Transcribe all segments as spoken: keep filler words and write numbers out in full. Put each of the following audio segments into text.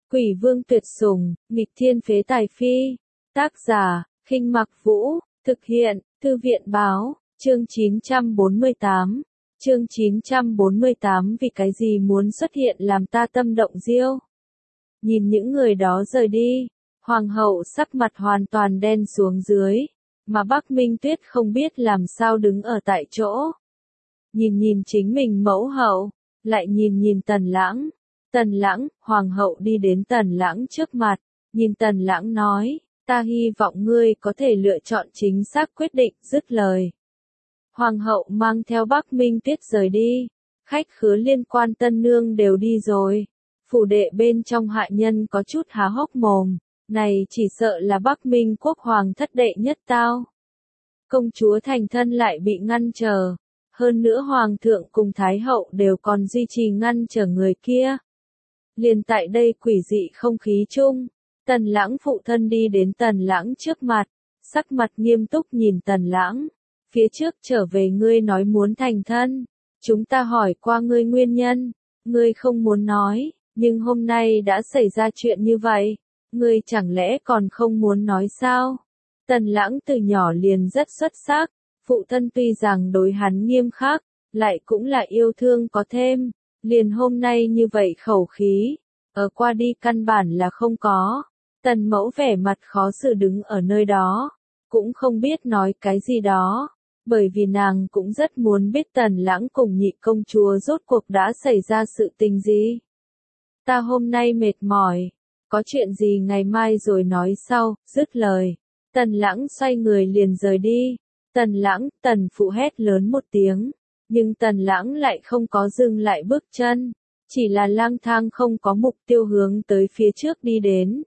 Quỷ vương tuyệt sủng, nghịch thiên phế tài phi. Tác giả, Khinh Mặc Vũ, thực hiện, Thư viện báo, chương chín trăm bốn mươi tám. Chương chín trăm bốn mươi tám vì cái gì muốn xuất hiện làm ta tâm động diêu. Nhìn những người đó rời đi, hoàng hậu sắc mặt hoàn toàn đen xuống dưới, mà Bắc Minh Tuyết không biết làm sao đứng ở tại chỗ. Nhìn nhìn chính mình mẫu hậu, lại nhìn nhìn Tần Lãng. Tần Lãng, hoàng hậu đi đến Tần Lãng trước mặt, nhìn Tần Lãng nói, ta hy vọng ngươi có thể lựa chọn chính xác quyết định, dứt lời. Hoàng hậu mang theo Bắc Minh Tuyết rời đi, khách khứa liên quan tân nương đều đi rồi. Phủ đệ bên trong hạ nhân có chút há hốc mồm, này chỉ sợ là Bắc Minh quốc hoàng thất đệ nhất tao. Công chúa thành thân lại bị ngăn trở, hơn nữa hoàng thượng cùng thái hậu đều còn duy trì ngăn trở người kia. Liền tại đây quỷ dị không khí chung, Tần Lãng phụ thân đi đến Tần Lãng trước mặt, sắc mặt nghiêm túc nhìn Tần Lãng. Phía trước trở về ngươi nói muốn thành thân, chúng ta hỏi qua ngươi nguyên nhân, ngươi không muốn nói, nhưng hôm nay đã xảy ra chuyện như vậy, ngươi chẳng lẽ còn không muốn nói sao? Tần Lãng từ nhỏ liền rất xuất sắc, phụ thân tuy rằng đối hắn nghiêm khắc, lại cũng là yêu thương có thêm, liền hôm nay như vậy khẩu khí, ở qua đi căn bản là không có. Tần mẫu vẻ mặt khó xử đứng ở nơi đó, cũng không biết nói cái gì đó. Bởi vì nàng cũng rất muốn biết Tần Lãng cùng nhị công chúa rốt cuộc đã xảy ra sự tình gì. Ta hôm nay mệt mỏi, có chuyện gì ngày mai rồi nói sau, dứt lời. Tần Lãng xoay người liền rời đi. Tần Lãng, Tần phụ hét lớn một tiếng, nhưng Tần Lãng lại không có dừng lại bước chân, chỉ là lang thang không có mục tiêu hướng tới phía trước đi đến.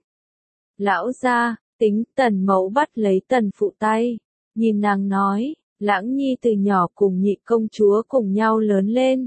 Lão gia, tính Tần mẫu bắt lấy Tần phụ tay, nhìn nàng nói. Lãng nhi từ nhỏ cùng nhị công chúa cùng nhau lớn lên.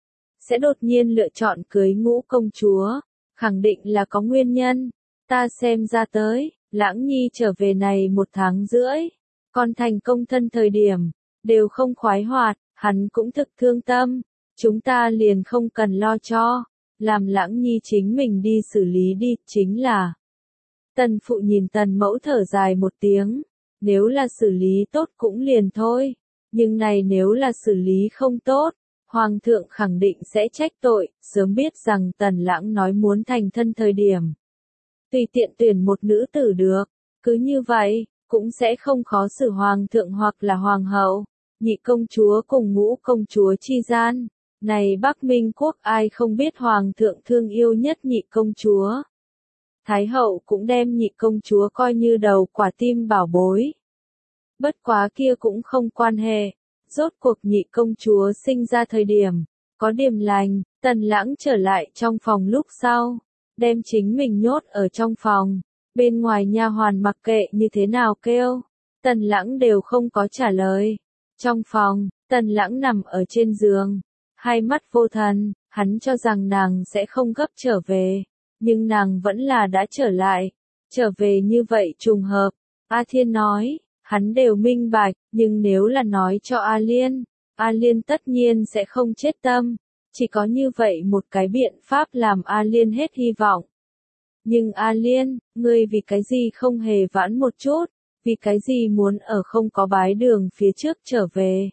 Sẽ đột nhiên lựa chọn cưới ngũ công chúa, khẳng định là có nguyên nhân. Ta xem ra tới, Lãng nhi trở về này một tháng rưỡi, còn thành công thân thời điểm, đều không khoái hoạt, hắn cũng thực thương tâm. Chúng ta liền không cần lo cho, làm Lãng nhi chính mình đi xử lý đi, chính là. Tần phụ nhìn Tần mẫu thở dài một tiếng. Nếu là xử lý tốt cũng liền thôi, nhưng này nếu là xử lý không tốt, Hoàng thượng khẳng định sẽ trách tội, sớm biết rằng Tần Lãng nói muốn thành thân thời điểm. Tùy tiện tuyển một nữ tử được, cứ như vậy, cũng sẽ không khó xử Hoàng thượng hoặc là Hoàng hậu, nhị công chúa cùng ngũ công chúa chi gian. Này Bắc Minh quốc ai không biết Hoàng thượng thương yêu nhất nhị công chúa. Thái hậu cũng đem nhị công chúa coi như đầu quả tim bảo bối. Bất quá kia cũng không quan hệ, rốt cuộc nhị công chúa sinh ra thời điểm, có điểm lành. Tần Lãng trở lại trong phòng lúc sau, đem chính mình nhốt ở trong phòng, bên ngoài nha hoàn mặc kệ như thế nào kêu, Tần Lãng đều không có trả lời. Trong phòng, Tần Lãng nằm ở trên giường, hai mắt vô thần, hắn cho rằng nàng sẽ không gấp trở về. Nhưng nàng vẫn là đã trở lại, trở về như vậy trùng hợp. A Thiên nói, hắn đều minh bạch, nhưng nếu là nói cho A Liên, A Liên tất nhiên sẽ không chết tâm. Chỉ có như vậy một cái biện pháp làm A Liên hết hy vọng. Nhưng A Liên, ngươi vì cái gì không hề vãn một chút, vì cái gì muốn ở không có bái đường phía trước trở về.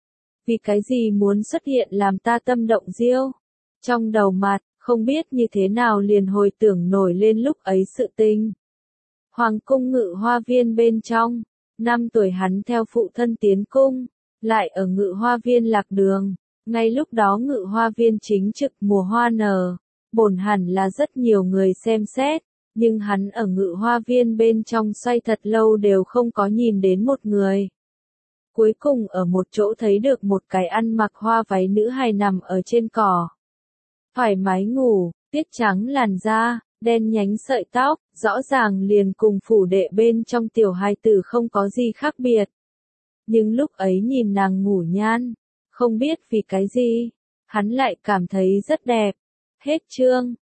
Vì cái gì muốn xuất hiện làm ta tâm động diêu. Trong đầu mặt, không biết như thế nào liền hồi tưởng nổi lên lúc ấy sự tình. Hoàng cung Ngự Hoa Viên bên trong, năm tuổi hắn theo phụ thân tiến cung, lại ở Ngự Hoa Viên lạc đường. Ngay lúc đó Ngự Hoa Viên chính trực mùa hoa nở, bổn hẳn là rất nhiều người xem xét, nhưng hắn ở Ngự Hoa Viên bên trong xoay thật lâu đều không có nhìn đến một người. Cuối cùng ở một chỗ thấy được một cái ăn mặc hoa váy nữ hài nằm ở trên cỏ. Thoải mái ngủ, tiết trắng làn da, đen nhánh sợi tóc, rõ ràng liền cùng phủ đệ bên trong tiểu hài tử không có gì khác biệt. Nhưng lúc ấy nhìn nàng ngủ nhan, không biết vì cái gì, hắn lại cảm thấy rất đẹp. Hết chương.